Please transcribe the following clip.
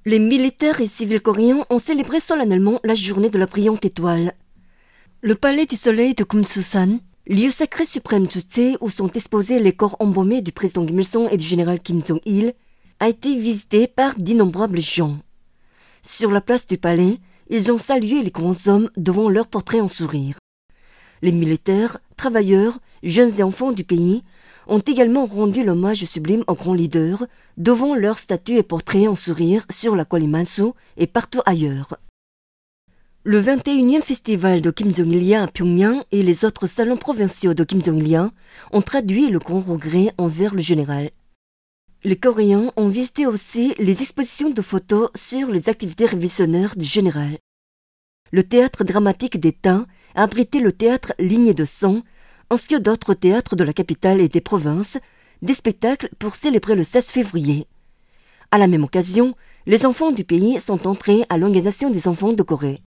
Les militaires et civils coréens ont célébré solennellement la journée de la brillante étoile. Le palais du soleil de Kumsusan, lieu sacré suprême Juche où sont exposés les corps embaumés du président Kim Il-sung et du général Kim Jong-il, a été visité par d'innombrables gens. Sur la place du palais, ils ont salué les grands hommes devant leurs portraits en sourire. Les militaires, travailleurs, jeunes et enfants du pays ont également rendu l'hommage sublime aux grands leaders devant leurs statues et portraits en sourire sur la Kwalimansu et partout ailleurs. Le 21e festival de Kim Jong-il à Pyongyang et les autres salons provinciaux de Kim Jong-il ont traduit le grand regret envers le général. Les Coréens ont visité aussi les expositions de photos sur les activités révolutionnaires du général. Le théâtre dramatique d'État a abrité le théâtre Lignée de Sang, ainsi que d'autres théâtres de la capitale et des provinces, des spectacles pour célébrer le 16 février. À la même occasion, les enfants du pays sont entrés à l'Organisation des enfants de Corée.